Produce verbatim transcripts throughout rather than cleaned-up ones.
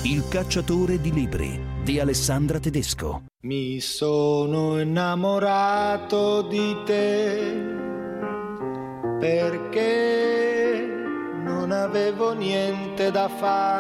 Il cacciatore di libri di Alessandra Tedesco. Mi sono innamorato di te perché non avevo niente da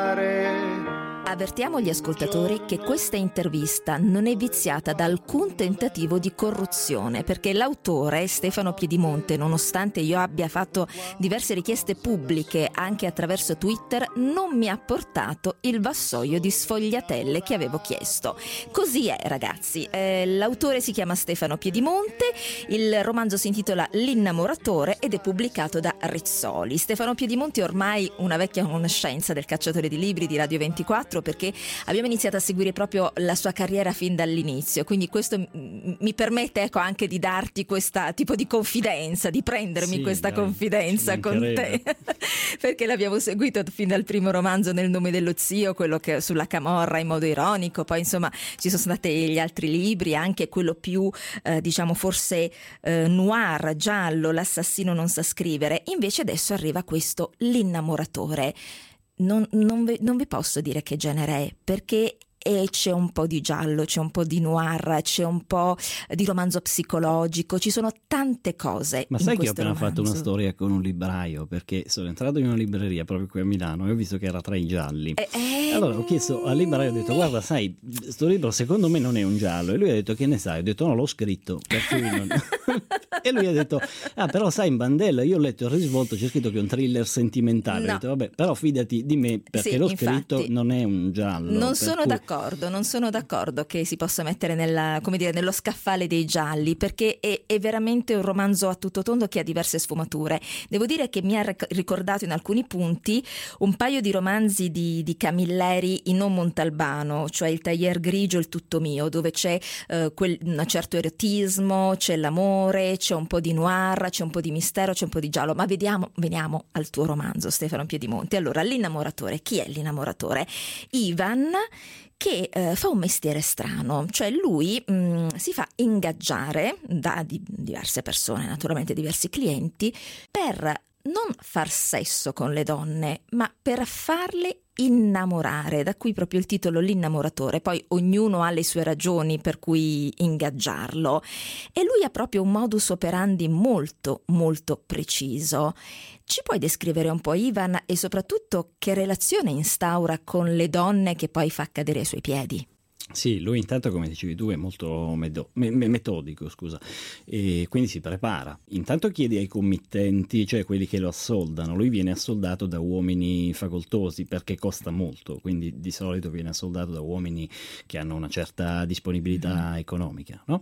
fare. Avvertiamo gli ascoltatori che questa intervista non è viziata da alcun tentativo di corruzione, perché l'autore, Stefano Piedimonte, nonostante io abbia fatto diverse richieste pubbliche anche attraverso Twitter, non mi ha portato il vassoio di sfogliatelle che avevo chiesto. Così è, ragazzi. Eh, l'autore si chiama Stefano Piedimonte, il romanzo si intitola L'innamoratore ed è pubblicato da Rizzoli. Stefano Piedimonte è ormai una vecchia conoscenza del Cacciatore di Libri di Radio ventiquattro, perché abbiamo iniziato a seguire proprio la sua carriera fin dall'inizio, quindi questo mi permette, ecco, anche di darti questa tipo di confidenza, di prendermi sì, questa dai, confidenza con te perché l'abbiamo seguito fin dal primo romanzo Nel nome dello zio, quello che sulla camorra in modo ironico, poi insomma ci sono stati gli altri libri, anche quello più eh, diciamo forse eh, noir, giallo, L'assassino non sa scrivere. Invece adesso arriva questo L'innamoratore. Non, non, vi, non vi posso dire che genere è, perché e c'è un po' di giallo, c'è un po' di noir, c'è un po' di romanzo psicologico, ci sono tante cose. Ma in sai che ho appena romanzo. fatto una storia con un libraio, perché sono entrato in una libreria proprio qui a Milano e ho visto che era tra i gialli. Eh, eh, allora ho chiesto al libraio, ho detto guarda, sai, sto libro secondo me non è un giallo, e lui ha detto che ne sai, ho detto no, l'ho scritto, per cui non... e lui ha detto ah però sai, in bandella io ho letto il risvolto, c'è scritto che è un thriller sentimentale. No. Ho detto vabbè, però fidati di me, perché sì, l'ho infatti, scritto, non è un giallo. non sono cui... d'accordo non sono d'accordo che si possa mettere nella, come dire, nello scaffale dei gialli, perché è, è veramente un romanzo a tutto tondo che ha diverse sfumature. Devo dire che mi ha ricordato in alcuni punti un paio di romanzi di, di Camilleri in Non Montalbano, cioè Il taglier grigio, Il tutto mio, dove c'è eh, quel, un certo erotismo, c'è l'amore, c'è un po' di noir, c'è un po' di mistero, c'è un po' di giallo. Ma vediamo, veniamo al tuo romanzo, Stefano Piedimonte. Allora, L'innamoratore. Chi è l'innamoratore? Ivan, che eh, fa un mestiere strano, cioè lui mh, si fa ingaggiare da di, diverse persone, naturalmente diversi clienti, per non far sesso con le donne, ma per farle innamorare, da qui proprio il titolo L'innamoratore. Poi ognuno ha le sue ragioni per cui ingaggiarlo, e lui ha proprio un modus operandi molto molto preciso. Ci puoi descrivere un po' Ivan e soprattutto che relazione instaura con le donne che poi fa cadere ai suoi piedi? Sì, lui intanto, come dicevi tu, è molto medo- me- metodico, scusa, e quindi si prepara. Intanto chiede ai committenti, cioè quelli che lo assoldano. Lui viene assoldato da uomini facoltosi perché costa molto, quindi di solito viene assoldato da uomini che hanno una certa disponibilità mm. economica, no?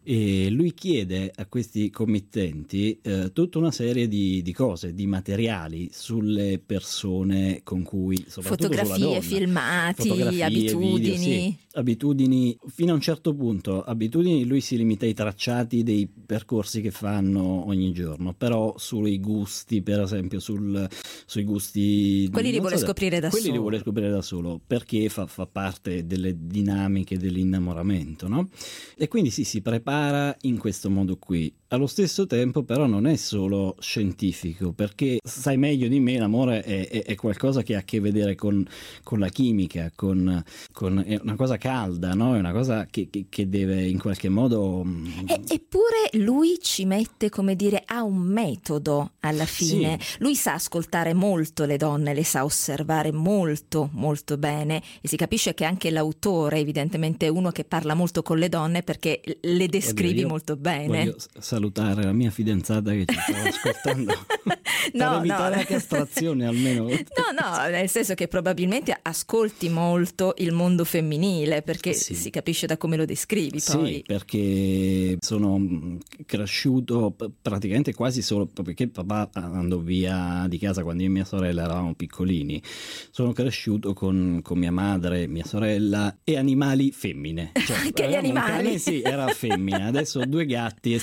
E lui chiede a questi committenti eh, tutta una serie di, di cose, di materiali sulle persone con cui, soprattutto fotografie, sulla donna, filmati, fotografie, abitudini. Video, sì. Abitudini, fino a un certo punto, abitudini lui si limita ai tracciati dei percorsi che fanno ogni giorno, però sui gusti, per esempio, sul, sui gusti... Quelli li vuole so, scoprire da quelli solo. Quelli li vuole scoprire da solo, perché fa, fa parte delle dinamiche dell'innamoramento, no? E quindi sì, si prepara in questo modo qui. Allo stesso tempo però non è solo scientifico, perché sai meglio di me, l'amore è, è, è qualcosa che ha a che vedere con, con la chimica, con, con, è una cosa calda, no? È una cosa che, che, che deve in qualche modo... E, eppure lui ci mette, come dire, ha un metodo alla fine. Sì. Lui sa ascoltare molto le donne, le sa osservare molto molto bene, e si capisce che anche l'autore evidentemente è uno che parla molto con le donne perché le descrivi Oddio, molto bene. Voglio salutare la mia fidanzata che ci stava ascoltando. No, per evitare no. la castrazione almeno. No, no, nel senso che probabilmente ascolti molto il mondo femminile, perché sì. si capisce da come lo descrivi poi. Sì, perché sono cresciuto praticamente quasi solo perché papà andò via di casa quando io e mia sorella eravamo piccolini. Sono cresciuto con, con mia madre, mia sorella e animali femmine. Cioè, Anche gli animali? Cane, sì, era femmina. Adesso ho due gatti e sono tutti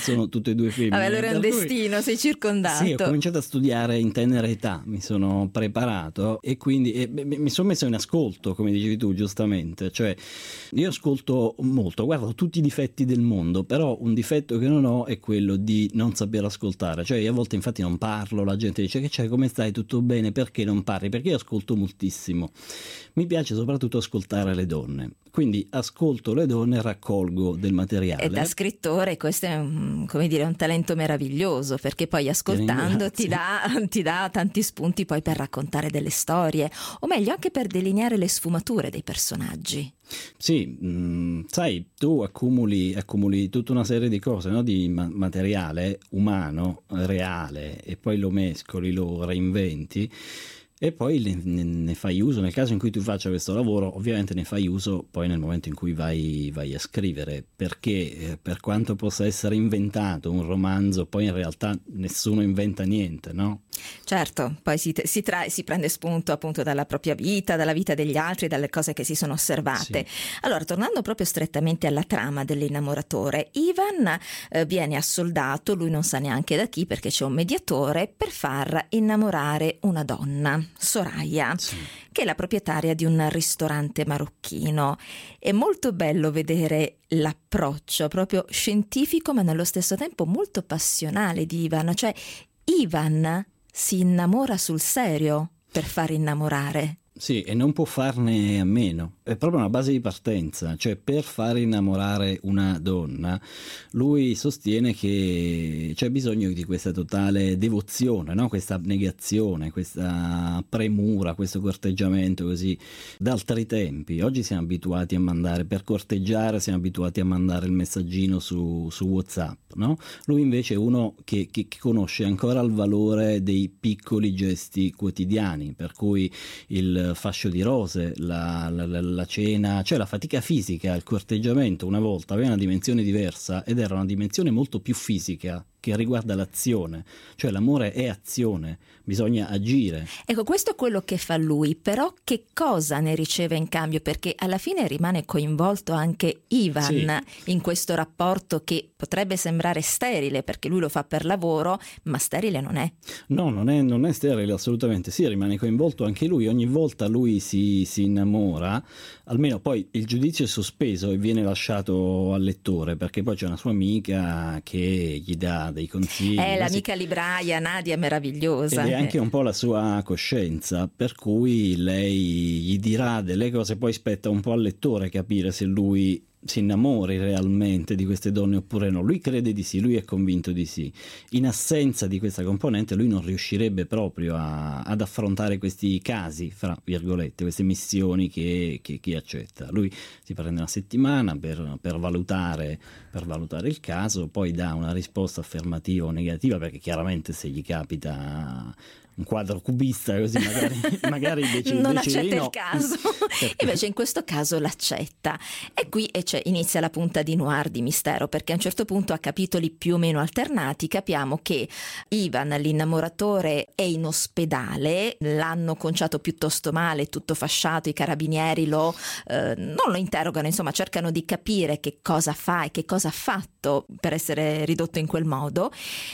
tutte e due femmine. Vabbè, allora è un per cui... destino, sei circondato. Sì, ho cominciato a studiare in tenera età, mi sono preparato e quindi e, beh, mi sono messo in ascolto, come dicevi tu giustamente, cioè io ascolto molto, guardo tutti i difetti del mondo, però un difetto che non ho è quello di non saper ascoltare, cioè io a volte infatti non parlo, la gente dice che c'è, come stai, tutto bene, perché non parli? Perché io ascolto moltissimo, mi piace soprattutto ascoltare le donne, quindi ascolto le donne e raccolgo del materiale. E da scrittore questo è un, come dire, un talento meraviglioso, perché poi ascoltando ti, ti dà, ti dà tanti spunti poi per raccontare delle storie, o meglio anche per delineare le sfumature dei personaggi. Sì, mh, sai, tu accumuli, accumuli tutta una serie di cose, no? Di ma- materiale umano, reale, e poi lo mescoli, lo reinventi e poi ne, ne, ne fai uso. Nel caso in cui tu faccia questo lavoro, ovviamente ne fai uso poi nel momento in cui vai, vai a scrivere, perché eh, per quanto possa essere inventato un romanzo, poi in realtà nessuno inventa niente, no? Certo, poi si, si, tra, si prende spunto appunto dalla propria vita, dalla vita degli altri, dalle cose che si sono osservate. Sì. Allora, tornando proprio strettamente alla trama dell'innamoratore, Ivan eh, viene assoldato, lui non sa neanche da chi, perché c'è un mediatore, per far innamorare una donna, Soraya, sì, che è la proprietaria di un ristorante marocchino. È molto bello vedere l'approccio proprio scientifico, ma nello stesso tempo molto passionale di Ivan, cioè Ivan si innamora sul serio per far innamorare. Sì, e non può farne a meno, è proprio una base di partenza, cioè per far innamorare una donna lui sostiene che c'è bisogno di questa totale devozione, no? Questa abnegazione, questa premura, questo corteggiamento così d'altri tempi. Oggi siamo abituati a mandare, per corteggiare siamo abituati a mandare il messaggino su, su WhatsApp, no? Lui invece è uno che, che, che conosce ancora il valore dei piccoli gesti quotidiani, per cui il fascio di rose, la, la, la cena, cioè la fatica fisica, il corteggiamento una volta aveva una dimensione diversa ed era una dimensione molto più fisica che riguarda l'azione, cioè l'amore è azione, bisogna agire. Ecco, questo è quello che fa lui, però che cosa ne riceve in cambio? Perché alla fine rimane coinvolto anche Ivan, sì, in questo rapporto che potrebbe sembrare sterile, perché lui lo fa per lavoro, ma sterile non è. No, non è, non è sterile assolutamente, sì, rimane coinvolto anche lui, ogni volta lui si, si innamora, almeno poi il giudizio è sospeso e viene lasciato al lettore, perché poi c'è una sua amica che gli dà dei consigli. È l'amica libraia Nadia, meravigliosa. Ed è anche un po' la sua coscienza, per cui lei gli dirà delle cose, poi spetta un po' al lettore capire se lui si innamori realmente di queste donne oppure no. Lui crede di sì, lui è convinto di sì. In assenza di questa componente lui non riuscirebbe proprio a, ad affrontare questi casi, fra virgolette, queste missioni che, che, che accetta. Lui si prende una settimana per, per, valutare, per valutare il caso, poi dà una risposta affermativa o negativa, perché chiaramente se gli capita un quadro cubista così magari, magari decide, non decide accetta di no. il caso. Invece in questo caso l'accetta, e qui e cioè, inizia la punta di noir di mistero, perché a un certo punto, a capitoli più o meno alternati, capiamo che Ivan, l'innamoratore, è in ospedale, l'hanno conciato piuttosto male, tutto fasciato, i carabinieri lo eh, non lo interrogano, insomma cercano di capire che cosa fa e che cosa ha fatto per essere ridotto in quel modo,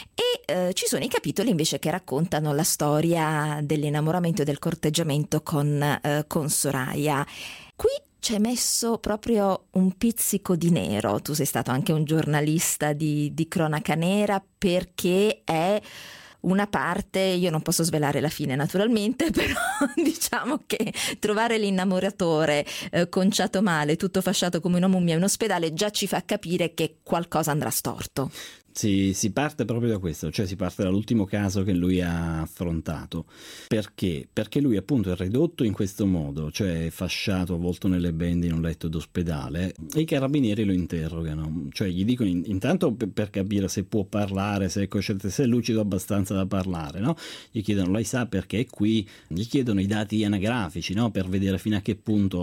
e eh, ci sono i capitoli invece che raccontano la storia dell'innamoramento e del corteggiamento con, eh, con Soraya. Qui c'è messo proprio un pizzico di nero. Tu sei stato anche un giornalista di, di cronaca nera, perché è una parte, io non posso svelare la fine naturalmente, però diciamo che trovare l'innamoratore eh, conciato male, tutto fasciato come una mummia in ospedale, già ci fa capire che qualcosa andrà storto. Si, si parte proprio da questo, cioè si parte dall'ultimo caso che lui ha affrontato. Perché? Perché lui appunto è ridotto in questo modo, cioè fasciato, avvolto nelle bende in un letto d'ospedale, e i carabinieri lo interrogano, cioè gli dicono in, intanto per, per capire se può parlare, se è cosciente, se è lucido abbastanza da parlare, no? Gli chiedono, lei sa perché è qui? Gli chiedono i dati anagrafici, no? Per vedere fino a che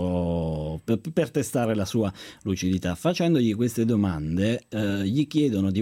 punto, per, per testare la sua lucidità. Facendogli queste domande eh, gli chiedono di volta in volta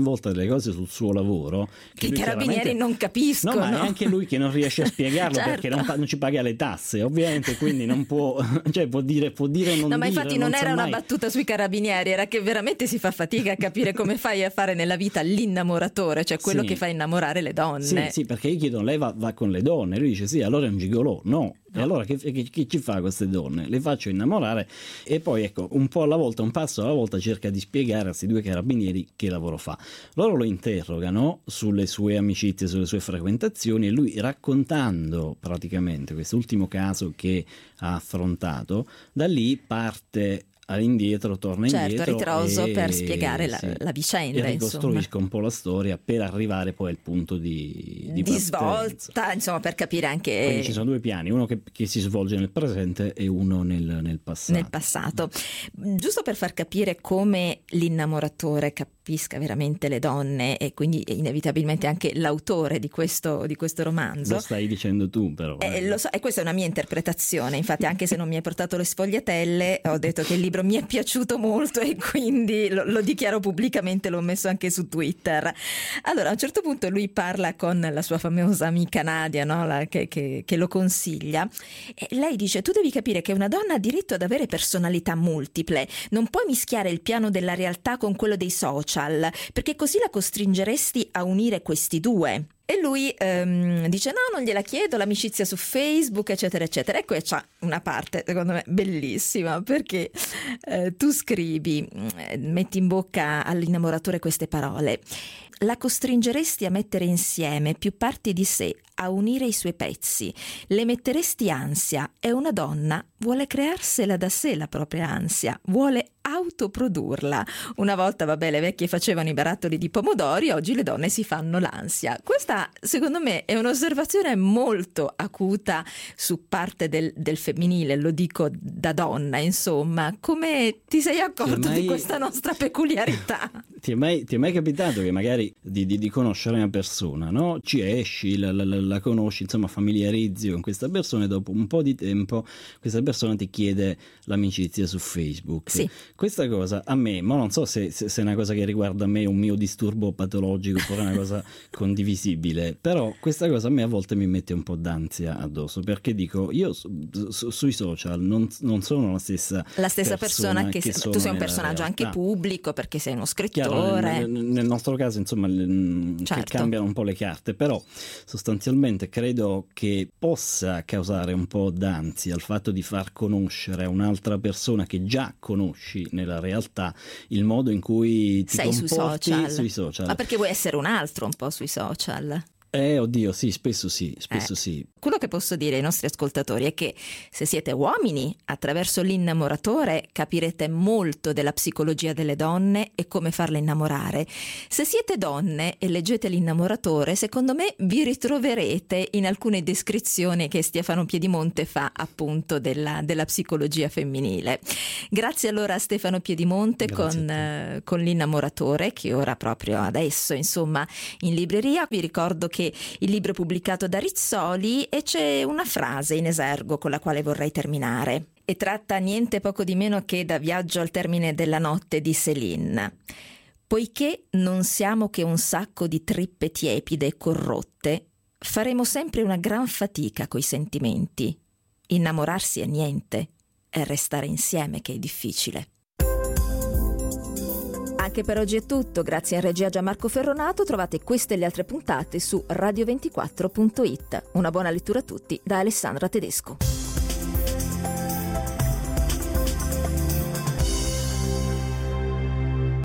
talvolta delle cose sul suo lavoro che, che i carabinieri non capiscono. No, ma è anche lui che non riesce a spiegarlo certo. perché non, non ci paga le tasse, ovviamente, quindi non può, cioè può dire, può dire non No, ma dire, infatti non, non era una mai. battuta sui carabinieri, era che veramente si fa fatica a capire come fai a fare nella vita l'innamoratore, cioè quello sì. che fa innamorare le donne. Sì, sì, perché gli chiedono, lei va, va con le donne? Lui dice sì, allora è un gigolò. No. E allora che, che, che ci fa queste donne? Le faccio innamorare e poi ecco, un po' alla volta, un passo alla volta cerca di spiegare a questi due carabinieri che lavoro fa. Loro lo interrogano sulle sue amicizie, sulle sue frequentazioni e lui, raccontando praticamente quest'ultimo caso che ha affrontato, da lì parte all'indietro, torna certo, indietro ritroso e, per spiegare la, sì, la vicenda e ricostruisca insomma. un po' la storia per arrivare poi al punto di, di, di svolta, insomma, per capire anche. Quindi ci sono due piani, uno che, che si svolge nel presente e uno nel, nel passato. Nel passato. Giusto per far capire come l'innamoratore capisca veramente le donne e quindi inevitabilmente anche l'autore di questo, di questo romanzo. Lo stai dicendo tu però. Eh, eh. lo so, e questa è una mia interpretazione, infatti anche se non mi hai portato le sfogliatelle ho detto che il libro mi è piaciuto molto e quindi lo, lo dichiaro pubblicamente, l'ho messo anche su Twitter. Allora a un certo punto lui parla con la sua famosa amica Nadia, no? la, che, che, che lo consiglia, e lei dice: tu devi capire che una donna ha diritto ad avere personalità multiple, non puoi mischiare il piano della realtà con quello dei social, perché così la costringeresti a unire questi due. E lui ehm, dice: no, non gliela chiedo, l'amicizia su Facebook, eccetera, eccetera. Ecco, e c'ha una parte, secondo me, bellissima, perché eh, tu scrivi, metti in bocca all'innamoratore queste parole: la costringeresti a mettere insieme più parti di sé, a unire i suoi pezzi, le metteresti ansia, e una donna vuole crearsela da sé la propria ansia, vuole autoprodurla. Una volta, vabbè, le vecchie facevano i barattoli di pomodori, oggi le donne si fanno l'ansia. Questa, secondo me, è un'osservazione molto acuta su parte del, del femminile, lo dico da donna, insomma. Come ti sei accorto mai, di questa nostra peculiarità? Ti è mai, ti è mai capitato che magari di, di, di conoscere una persona, no? Ci esci, la, la, la conosci, insomma familiarizzi con questa persona e dopo un po' di tempo questa persona ti chiede l'amicizia su Facebook. Sì. Questa cosa a me, ma non so se, se, se è una cosa che riguarda me, un mio disturbo patologico oppure una cosa condivisibile, però questa cosa a me a volte mi mette un po' d'ansia addosso, perché dico, io su, su, sui social non, non sono la stessa la stessa persona, persona che, che tu sei un personaggio realtà. Anche pubblico, perché sei uno scrittore. Chiaro, nel, nel nostro caso insomma certo. che cambiano un po' le carte, però sostanzialmente credo che possa causare un po' d'ansia il fatto di far conoscere a un'altra persona che già conosci nella realtà il modo in cui ti sei comporti sui social. sui social. Ma perché vuoi essere un altro un po' sui social? Eh, oddio, sì, spesso sì, spesso eh. sì. Quello che posso dire ai nostri ascoltatori è che se siete uomini, attraverso l'innamoratore capirete molto della psicologia delle donne e come farle innamorare. Se siete donne e leggete l'innamoratore, secondo me vi ritroverete in alcune descrizioni che Stefano Piedimonte fa appunto della, della psicologia femminile. Grazie allora a Stefano Piedimonte con, eh, con l'innamoratore, che ora proprio adesso insomma in libreria. Vi ricordo che il libro è pubblicato da Rizzoli e c'è una frase in esergo con la quale vorrei terminare, e tratta niente poco di meno che da Viaggio al termine della notte di Céline. Poiché non siamo che un sacco di trippe tiepide e corrotte, faremo sempre una gran fatica coi sentimenti. Innamorarsi è niente, è restare insieme che è difficile. Anche per oggi è tutto, grazie a regia Gianmarco Ferronato. Trovate queste e le altre puntate su radio ventiquattro punto it. Una buona lettura a tutti da Alessandra Tedesco.